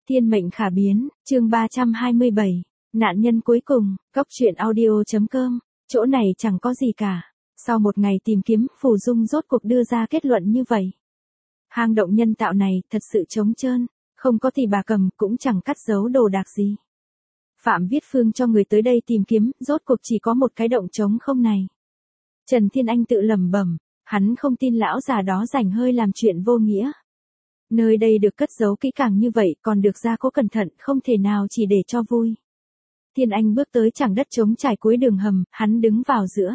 Thiên mệnh khả biến, chương 327, nạn nhân cuối cùng, Cóc truyện audio.com, chỗ này chẳng có gì cả. Sau một ngày tìm kiếm, Phù Dung rốt cuộc đưa ra kết luận như vậy. Hang động nhân tạo này thật sự trống trơn, không có thì bà cầm cũng chẳng cắt giấu đồ đạc gì. Phạm Viết Phương cho người tới đây tìm kiếm, rốt cuộc chỉ có một cái động trống không này. Trần Thiên Anh tự lẩm bẩm, hắn không tin lão già đó rảnh hơi làm chuyện vô nghĩa. Nơi đây được cất giấu kỹ càng như vậy còn được gia cố cẩn thận, không thể nào chỉ để cho vui. Thiên Anh bước tới chảng đất trống trải cuối đường hầm, hắn đứng vào giữa.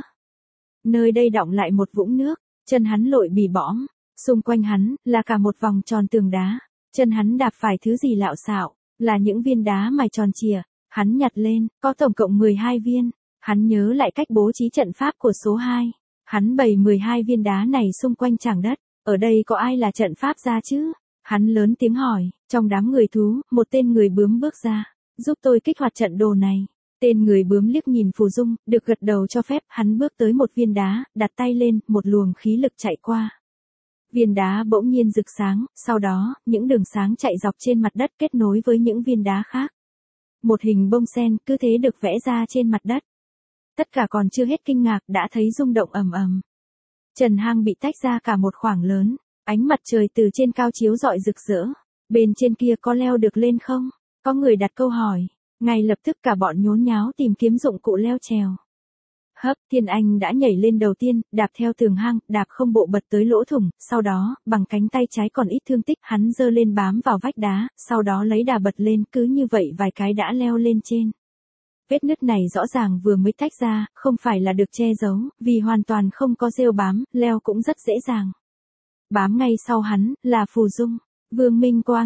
Nơi đây đọng lại một vũng nước, chân hắn lội bì bõm, xung quanh hắn là cả một vòng tròn tường đá, chân hắn đạp phải thứ gì lạo xạo, là những viên đá mài tròn chìa, hắn nhặt lên, có tổng cộng 12 viên, hắn nhớ lại cách bố trí trận pháp của số 2, hắn bày 12 viên đá này xung quanh trảng đất, ở đây có ai là trận pháp gia chứ? Hắn lớn tiếng hỏi, trong đám người thú, một tên người bướm bước ra, giúp tôi kích hoạt trận đồ này. Tên người bướm liếc nhìn Phù Dung, được gật đầu cho phép, hắn bước tới một viên đá, đặt tay lên, một luồng khí lực chạy qua. Viên đá bỗng nhiên rực sáng, sau đó, những đường sáng chạy dọc trên mặt đất kết nối với những viên đá khác. Một hình bông sen cứ thế được vẽ ra trên mặt đất. Tất cả còn chưa hết kinh ngạc đã thấy rung động ầm ầm. Trần hang bị tách ra cả một khoảng lớn, ánh mặt trời từ trên cao chiếu rọi rực rỡ. Bên trên kia có leo được lên không? Có người đặt câu hỏi. Ngay lập tức cả bọn nhốn nháo tìm kiếm dụng cụ leo trèo. Hấp, Thiên Anh đã nhảy lên đầu tiên, đạp theo tường hang, đạp không bộ bật tới lỗ thủng, sau đó, bằng cánh tay trái còn ít thương tích, hắn giơ lên bám vào vách đá, sau đó lấy đà bật lên, cứ như vậy vài cái đã leo lên trên. Vết nứt này rõ ràng vừa mới tách ra, không phải là được che giấu, vì hoàn toàn không có rêu bám, leo cũng rất dễ dàng. Bám ngay sau hắn, là Phù Dung. Vương Minh Quang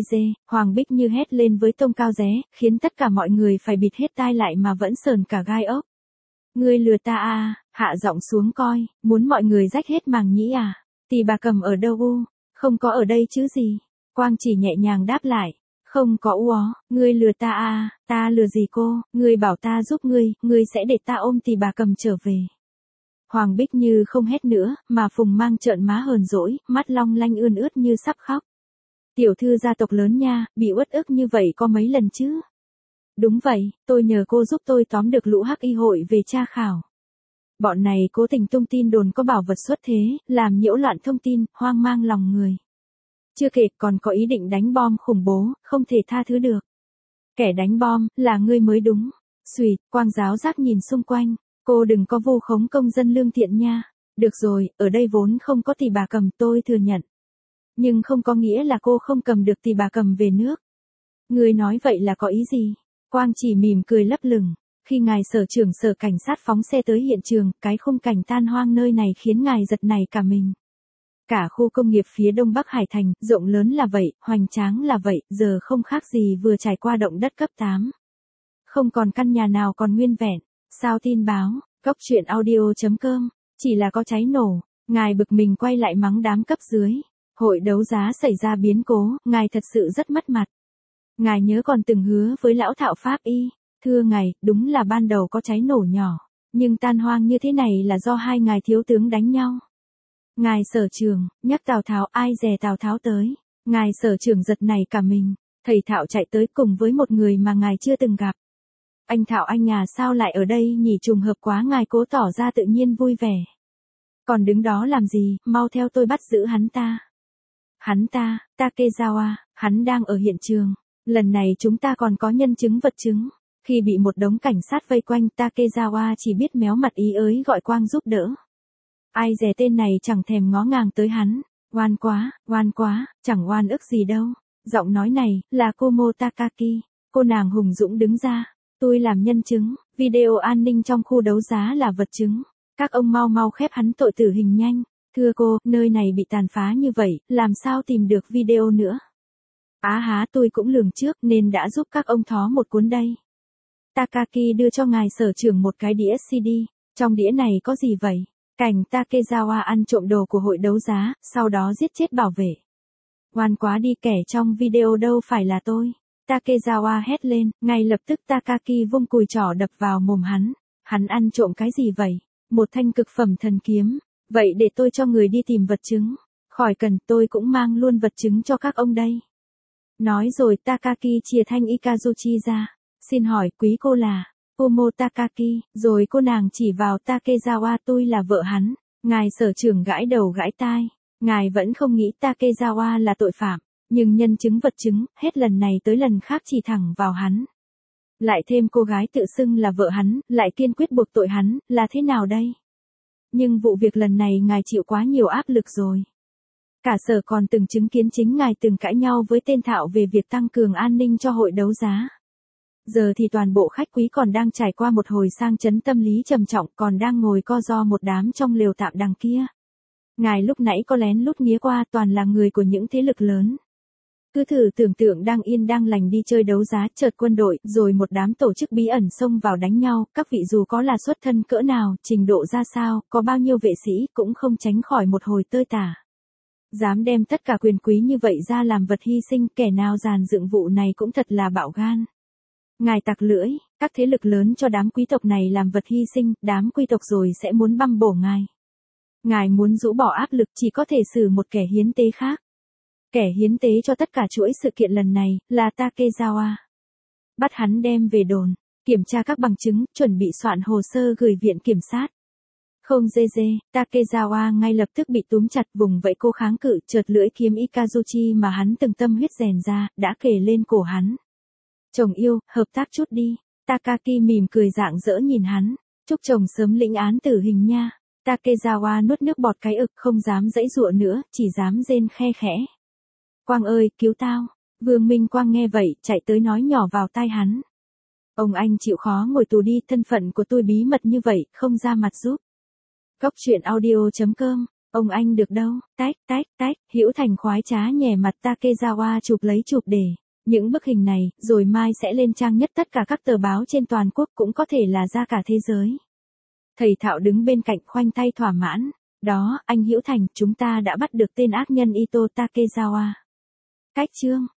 Hoàng Bích Như hét lên với tông cao ré, khiến tất cả mọi người phải bịt hết tai lại mà vẫn sờn cả gai ốc. Ngươi lừa ta à, hạ giọng xuống coi, muốn mọi người rách hết màng nhĩ à, thì bà cầm ở đâu u, không có ở đây chứ gì. Quang chỉ nhẹ nhàng đáp lại, không có u ó, ngươi lừa ta à, ta lừa gì cô, ngươi bảo ta giúp ngươi sẽ để ta ôm thì bà cầm trở về. Hoàng Bích Như không hét nữa, mà Phùng Mang trợn má hờn dỗi, mắt long lanh ươn ướt như sắp khóc. Tiểu thư gia tộc lớn nha, bị uất ức như vậy có mấy lần chứ? Đúng vậy, tôi nhờ cô giúp tôi tóm được lũ hắc y hội về tra khảo. Bọn này cố tình tung tin đồn có bảo vật xuất thế, làm nhiễu loạn thông tin, hoang mang lòng người. Chưa kể còn có ý định đánh bom khủng bố, không thể tha thứ được. Kẻ đánh bom, là ngươi mới đúng. Xùy, Quang giáo giác nhìn xung quanh, cô đừng có vu khống công dân lương thiện nha. Được rồi, ở đây vốn không có thì bà cầm, tôi thừa nhận. Nhưng không có nghĩa là cô không cầm được thì bà cầm về nước. Người nói vậy là có ý gì? Quang chỉ mỉm cười lấp lửng. Khi ngài sở trưởng sở cảnh sát phóng xe tới hiện trường, cái khung cảnh tan hoang nơi này khiến ngài giật nảy cả mình. Cả khu công nghiệp phía đông bắc Hải Thành, rộng lớn là vậy, hoành tráng là vậy, giờ không khác gì vừa trải qua động đất cấp 8. Không còn căn nhà nào còn nguyên vẹn. Sao tin báo, Cóc truyện audio.com, chỉ là có cháy nổ, ngài bực mình quay lại mắng đám cấp dưới. Hội đấu giá xảy ra biến cố, ngài thật sự rất mất mặt. Ngài nhớ còn từng hứa với lão thạo pháp y, thưa ngài, đúng là ban đầu có cháy nổ nhỏ, nhưng tan hoang như thế này là do hai ngài thiếu tướng đánh nhau. Ngài sở trưởng, nhắc Tào Tháo, ai dè Tào Tháo tới, ngài sở trưởng giật nảy cả mình, thầy Thạo chạy tới cùng với một người mà ngài chưa từng gặp. Anh Thạo anh à, sao lại ở đây nhỉ, trùng hợp quá, ngài cố tỏ ra tự nhiên vui vẻ. Còn đứng đó làm gì, mau theo tôi bắt giữ hắn ta. Hắn ta, Takezawa, hắn đang ở hiện trường. Lần này chúng ta còn có nhân chứng vật chứng. Khi bị một đống cảnh sát vây quanh, Takezawa chỉ biết méo mặt ý ới gọi Quang giúp đỡ. Ai dè tên này chẳng thèm ngó ngàng tới hắn. Oan quá, chẳng oan ức gì đâu. Giọng nói này, là Komo Takaki. Cô nàng hùng dũng đứng ra. Tôi làm nhân chứng, video an ninh trong khu đấu giá là vật chứng. Các ông mau khép hắn tội tử hình nhanh. Thưa cô, nơi này bị tàn phá như vậy, làm sao tìm được video nữa? Á há, tôi cũng lường trước nên đã giúp các ông thó một cuốn đây. Takaki đưa cho ngài sở trưởng một cái đĩa CD, trong đĩa này có gì vậy? Cảnh Takezawa ăn trộm đồ của hội đấu giá, sau đó giết chết bảo vệ. Oan quá đi, kẻ trong video đâu phải là tôi. Takezawa hét lên, ngay lập tức Takaki vung cùi trỏ đập vào mồm hắn. Hắn ăn trộm cái gì vậy? Một thanh cực phẩm thần kiếm. Vậy để tôi cho người đi tìm vật chứng. Khỏi cần, tôi cũng mang luôn vật chứng cho các ông đây. Nói rồi Takaki chìa thanh Ikazuchi ra. Xin hỏi quý cô là Fumo Takaki, rồi cô nàng chỉ vào Takezawa, tôi là vợ hắn. Ngài sở trưởng gãi đầu gãi tai. Ngài vẫn không nghĩ Takezawa là tội phạm, nhưng nhân chứng vật chứng, hết lần này tới lần khác chỉ thẳng vào hắn. Lại thêm cô gái tự xưng là vợ hắn, lại kiên quyết buộc tội hắn, là thế nào đây? Nhưng vụ việc lần này ngài chịu quá nhiều áp lực rồi. Cả sở còn từng chứng kiến chính ngài từng cãi nhau với tên Thạo về việc tăng cường an ninh cho hội đấu giá. Giờ thì toàn bộ khách quý còn đang trải qua một hồi sang chấn tâm lý trầm trọng, còn đang ngồi co ro một đám trong lều tạm đằng kia. Ngài lúc nãy có lén lút nghía qua toàn là người của những thế lực lớn. Cứ thử tưởng tượng đang yên đang lành đi chơi đấu giá, chợt quân đội, rồi một đám tổ chức bí ẩn xông vào đánh nhau, các vị dù có là xuất thân cỡ nào, trình độ ra sao, có bao nhiêu vệ sĩ, cũng không tránh khỏi một hồi tơi tả. Dám đem tất cả quyền quý như vậy ra làm vật hy sinh, kẻ nào dàn dựng vụ này cũng thật là bạo gan. Ngài tặc lưỡi, các thế lực lớn cho đám quý tộc này làm vật hy sinh, đám quý tộc rồi sẽ muốn băm bổ ngài. Ngài muốn rũ bỏ áp lực, chỉ có thể xử một kẻ hiến tế khác. Kẻ hiến tế cho tất cả chuỗi sự kiện lần này, là Takezawa. Bắt hắn đem về đồn, kiểm tra các bằng chứng, chuẩn bị soạn hồ sơ gửi viện kiểm sát. Không dê dê, Takezawa ngay lập tức bị túm chặt, vùng vẫy cô kháng cự, chợt lưỡi kiếm Ikazuchi mà hắn từng tâm huyết rèn ra, đã kề lên cổ hắn. Chồng yêu, hợp tác chút đi. Takaki mỉm cười rạng rỡ nhìn hắn. Chúc chồng sớm lĩnh án tử hình nha. Takezawa nuốt nước bọt cái ực, không dám giãy giụa nữa, chỉ dám rên khe khẽ. Quang ơi, cứu tao. Vương Minh Quang nghe vậy, chạy tới nói nhỏ vào tai hắn. Ông anh chịu khó ngồi tù đi, thân phận của tôi bí mật như vậy, không ra mặt giúp. Cốc truyện audio.com, ông anh được đâu, tách, Hữu Thành khoái trá nhè mặt Takezawa chụp lấy chụp để. Những bức hình này, rồi mai sẽ lên trang nhất tất cả các tờ báo trên toàn quốc, cũng có thể là ra cả thế giới. Thầy Thạo đứng bên cạnh khoanh tay thỏa mãn. Đó, anh Hữu Thành, chúng ta đã bắt được tên ác nhân Ito Takezawa. Cách chương.